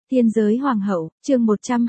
Tiên giới hoàng hậu, chương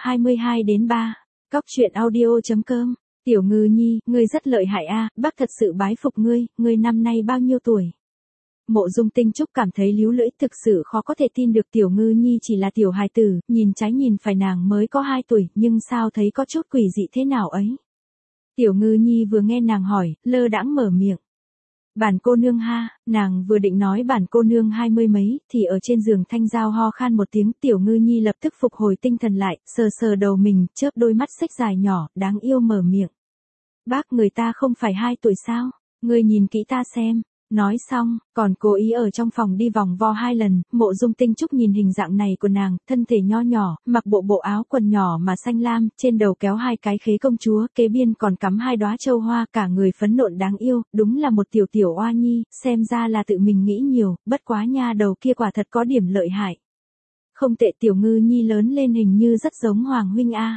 122 đến 3. Cóc truyện audio.com. Tiểu Ngư Nhi, ngươi rất lợi hại a, bác thật sự bái phục ngươi năm nay bao nhiêu tuổi? Mộ Dung Tinh Trúc cảm thấy líu lưỡi, thực sự khó có thể tin được Tiểu Ngư Nhi chỉ là tiểu hài tử, nhìn trái nhìn phải nàng mới có 2 tuổi, nhưng sao thấy có chút quỷ dị thế nào ấy? Tiểu Ngư Nhi vừa nghe nàng hỏi, lơ đãng mở miệng. Bản cô nương ha, nàng vừa định nói bản cô nương 20 mấy, thì ở trên giường Thanh Giao ho khan một tiếng, Tiểu Ngư Nhi lập tức phục hồi tinh thần lại, sờ sờ đầu mình, chớp đôi mắt xếch dài nhỏ, đáng yêu mở miệng. Bác, người ta không phải 2 tuổi sao, ngươi nhìn kỹ ta xem. Nói xong, còn cố ý ở trong phòng đi vòng vo 2 lần, Mộ Dung Tinh Trúc nhìn hình dạng này của nàng, thân thể nho nhỏ, mặc bộ áo quần nhỏ mà xanh lam, trên đầu kéo 2 cái khế công chúa, kế biên còn cắm 2 đóa châu hoa, cả người phấn nộn đáng yêu, đúng là một tiểu oa nhi, xem ra là tự mình nghĩ nhiều, bất quá nha đầu kia quả thật có điểm lợi hại. Không tệ, Tiểu Ngư Nhi lớn lên hình như rất giống Hoàng huynh a.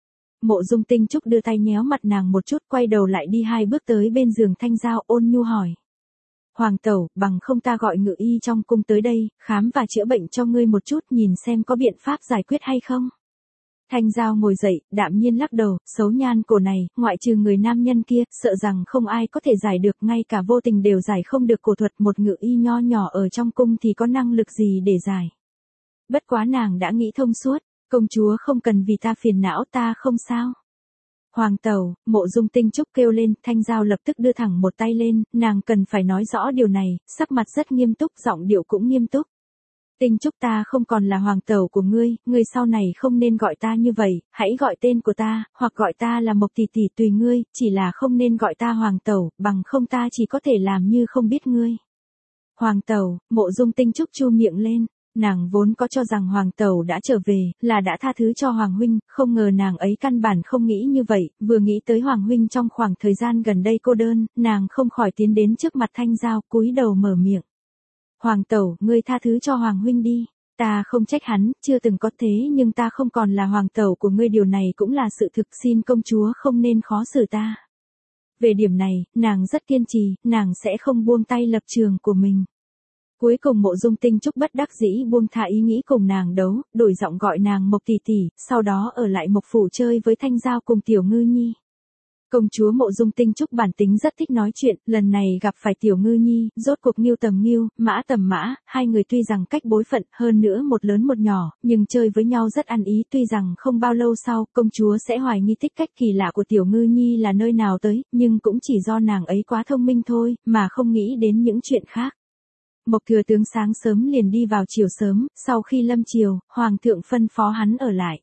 Mộ Dung Tinh Trúc đưa tay nhéo mặt nàng một chút, quay đầu lại đi 2 bước tới bên giường Thanh Giao, ôn nhu hỏi. Hoàng tẩu, bằng không ta gọi ngự y trong cung tới đây, khám và chữa bệnh cho ngươi một chút, nhìn xem có biện pháp giải quyết hay không. Thanh Giao ngồi dậy, đạm nhiên lắc đầu, xấu nhan cổ này, ngoại trừ người nam nhân kia, sợ rằng không ai có thể giải được, ngay cả vô tình đều giải không được cổ thuật, một ngự y nho nhỏ ở trong cung thì có năng lực gì để giải. Bất quá nàng đã nghĩ thông suốt, công chúa không cần vì ta phiền não, ta không sao. Hoàng tẩu, Mộ Dung Tinh Trúc kêu lên, Thanh Giao lập tức đưa thẳng một tay lên, nàng cần phải nói rõ điều này, sắc mặt rất nghiêm túc, giọng điệu cũng nghiêm túc. Tinh Trúc, ta không còn là hoàng tẩu của ngươi sau này không nên gọi ta như vậy, hãy gọi tên của ta, hoặc gọi ta là Mộc tỷ tỷ tùy ngươi, chỉ là không nên gọi ta hoàng tẩu, bằng không ta chỉ có thể làm như không biết ngươi. Hoàng tẩu, Mộ Dung Tinh Trúc chu miệng lên. Nàng vốn có cho rằng hoàng tẩu đã trở về, là đã tha thứ cho hoàng huynh, không ngờ nàng ấy căn bản không nghĩ như vậy, vừa nghĩ tới hoàng huynh trong khoảng thời gian gần đây cô đơn, nàng không khỏi tiến đến trước mặt Thanh Giao, cúi đầu mở miệng. Hoàng tẩu, ngươi tha thứ cho hoàng huynh đi, ta không trách hắn, chưa từng có thế nhưng ta không còn là hoàng tẩu của ngươi, điều này cũng là sự thực, xin công chúa không nên khó xử ta. Về điểm này, nàng rất kiên trì, nàng sẽ không buông tay lập trường của mình. Cuối cùng Mộ Dung Tinh Trúc bất đắc dĩ buông thả ý nghĩ cùng nàng đấu, đổi giọng gọi nàng Mộc tỷ tỷ, sau đó ở lại Mộc phủ chơi với Thanh Giao cùng Tiểu Ngư Nhi. Công chúa Mộ Dung Tinh Trúc bản tính rất thích nói chuyện, lần này gặp phải Tiểu Ngư Nhi, rốt cuộc Ngưu tầm Ngưu, Mã tầm Mã, hai người tuy rằng cách bối phận, hơn nữa một lớn một nhỏ, nhưng chơi với nhau rất ăn ý, tuy rằng không bao lâu sau, công chúa sẽ hoài nghi tích cách kỳ lạ của Tiểu Ngư Nhi là nơi nào tới, nhưng cũng chỉ do nàng ấy quá thông minh thôi, mà không nghĩ đến những chuyện khác. Mộc thừa tướng sáng sớm liền đi vào chiều sớm, sau khi lâm chiều, hoàng thượng phân phó hắn ở lại.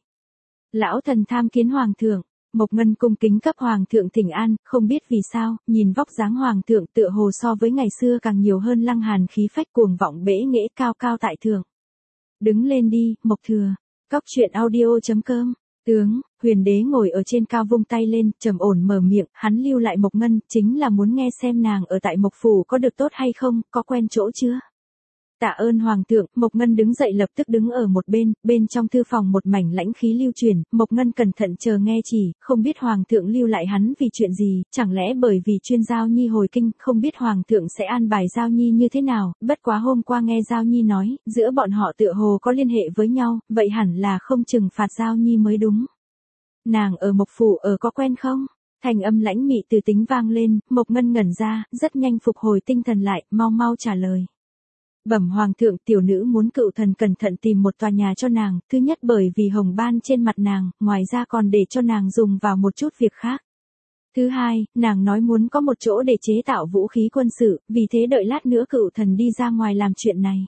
Lão thần tham kiến hoàng thượng, Mộc Ngân cung kính cấp hoàng thượng thỉnh an, không biết vì sao, nhìn vóc dáng hoàng thượng tựa hồ so với ngày xưa càng nhiều hơn lăng hàn khí phách cuồng vọng bẽ nghễ cao cao tại thượng. Đứng lên đi, Mộc thừa. Cóc truyện audio.com. Tướng, Huyền đế ngồi ở trên cao vung tay lên, trầm ổn mở miệng, hắn lưu lại Mộc Ngân, chính là muốn nghe xem nàng ở tại Mộc phủ có được tốt hay không, có quen chỗ chưa. Tạ ơn hoàng thượng, Mộc Ngân đứng dậy lập tức đứng ở một bên trong thư phòng một mảnh lãnh khí lưu truyền, Mộc Ngân cẩn thận chờ nghe chỉ, không biết hoàng thượng lưu lại hắn vì chuyện gì, chẳng lẽ bởi vì chuyên Giao Nhi hồi kinh, không biết hoàng thượng sẽ an bài Giao Nhi như thế nào, bất quá hôm qua nghe Giao Nhi nói, giữa bọn họ tựa hồ có liên hệ với nhau, vậy hẳn là không trừng phạt Giao Nhi mới đúng. Nàng ở Mộc phủ ở có quen không? Thành âm lãnh mị từ tính vang lên, Mộc Ngân ngẩn ra, rất nhanh phục hồi tinh thần lại, mau trả lời. Bẩm hoàng thượng, tiểu nữ muốn cựu thần cẩn thận tìm một tòa nhà cho nàng, thứ nhất bởi vì hồng ban trên mặt nàng, ngoài ra còn để cho nàng dùng vào một chút việc khác. Thứ hai, nàng nói muốn có một chỗ để chế tạo vũ khí quân sự, vì thế đợi lát nữa cựu thần đi ra ngoài làm chuyện này.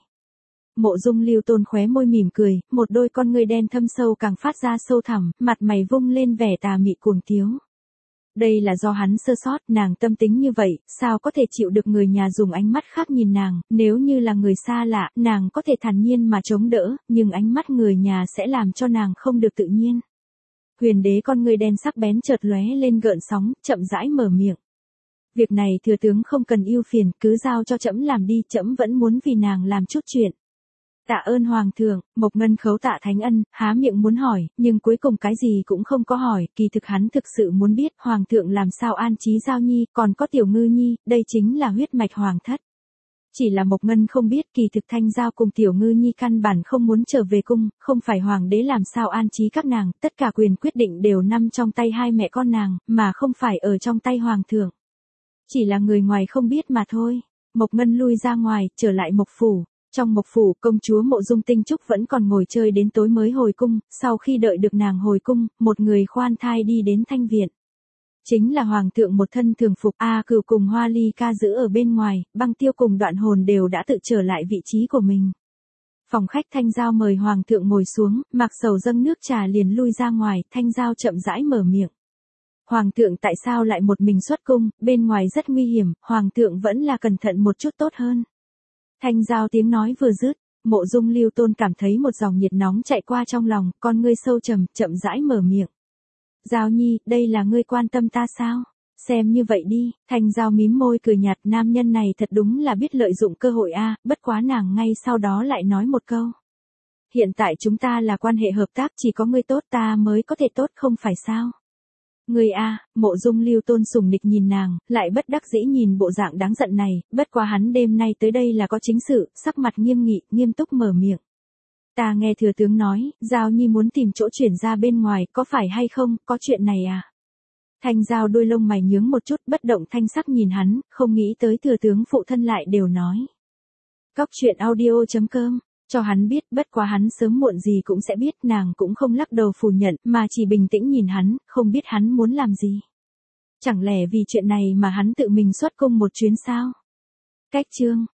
Mộ Dung Lưu Tôn khóe môi mỉm cười, một đôi con ngươi đen thâm sâu càng phát ra sâu thẳm, mặt mày vung lên vẻ tà mị cuồng tiếu. Đây là do hắn sơ sót, nàng tâm tính như vậy, sao có thể chịu được người nhà dùng ánh mắt khác nhìn nàng, nếu như là người xa lạ, nàng có thể thản nhiên mà chống đỡ, nhưng ánh mắt người nhà sẽ làm cho nàng không được tự nhiên. Huyền đế con ngươi đen sắc bén chợt lóe lên gợn sóng, chậm rãi mở miệng. Việc này thừa tướng không cần ưu phiền, cứ giao cho trẫm làm đi, trẫm vẫn muốn vì nàng làm chút chuyện. Tạ ơn hoàng thượng, Mộc Ngân khấu tạ thánh ân, há miệng muốn hỏi, nhưng cuối cùng cái gì cũng không có hỏi, kỳ thực hắn thực sự muốn biết hoàng thượng làm sao an trí Giao Nhi, còn có Tiểu Ngư Nhi, đây chính là huyết mạch hoàng thất. Chỉ là Mộc Ngân không biết kỳ thực Thanh Giao cùng Tiểu Ngư Nhi căn bản không muốn trở về cung, không phải hoàng đế làm sao an trí các nàng, tất cả quyền quyết định đều nằm trong tay hai mẹ con nàng, mà không phải ở trong tay hoàng thượng. Chỉ là người ngoài không biết mà thôi. Mộc Ngân lui ra ngoài, trở lại Mộc Phủ. Trong Mộc Phủ, công chúa Mộ Dung Tinh Trúc vẫn còn ngồi chơi đến tối mới hồi cung, sau khi đợi được nàng hồi cung, một người khoan thai đi đến Thanh Viện. Chính là hoàng thượng một thân thường phục, Cửu cùng Hoa Ly Ca giữ ở bên ngoài, Băng Tiêu cùng Đoạn Hồn đều đã tự trở lại vị trí của mình. Phòng khách Thanh Giao mời hoàng thượng ngồi xuống, Mạc Sầu dâng nước trà liền lui ra ngoài, Thanh Giao chậm rãi mở miệng. Hoàng thượng tại sao lại một mình xuất cung, bên ngoài rất nguy hiểm, hoàng thượng vẫn là cẩn thận một chút tốt hơn. Thanh Giao tiếng nói vừa dứt, Mộ Dung Lưu Tôn cảm thấy một dòng nhiệt nóng chạy qua trong lòng, con ngươi sâu trầm, chậm rãi mở miệng. Giao Nhi, đây là ngươi quan tâm ta sao? Xem như vậy đi, Thanh Giao mím môi cười nhạt, nam nhân này thật đúng là biết lợi dụng cơ hội bất quá nàng ngay sau đó lại nói một câu. Hiện tại chúng ta là quan hệ hợp tác, chỉ có ngươi tốt ta mới có thể tốt không phải sao? Ngươi Mộ Dung Lưu Tôn sùng nịch nhìn nàng, lại bất đắc dĩ nhìn bộ dạng đáng giận này, bất quá hắn đêm nay tới đây là có chính sự, sắc mặt nghiêm nghị, nghiêm túc mở miệng. Ta nghe thừa tướng nói, Giao Nhi muốn tìm chỗ chuyển ra bên ngoài, có phải hay không, có chuyện này Thanh Giao đôi lông mày nhướng một chút, bất động thanh sắc nhìn hắn, không nghĩ tới thừa tướng phụ thân lại đều nói. Cóc truyện audio.com, cho hắn biết, bất quá hắn sớm muộn gì cũng sẽ biết, nàng cũng không lắc đầu phủ nhận, mà chỉ bình tĩnh nhìn hắn, không biết hắn muốn làm gì. Chẳng lẽ vì chuyện này mà hắn tự mình xuất cung một chuyến sao? Cách chương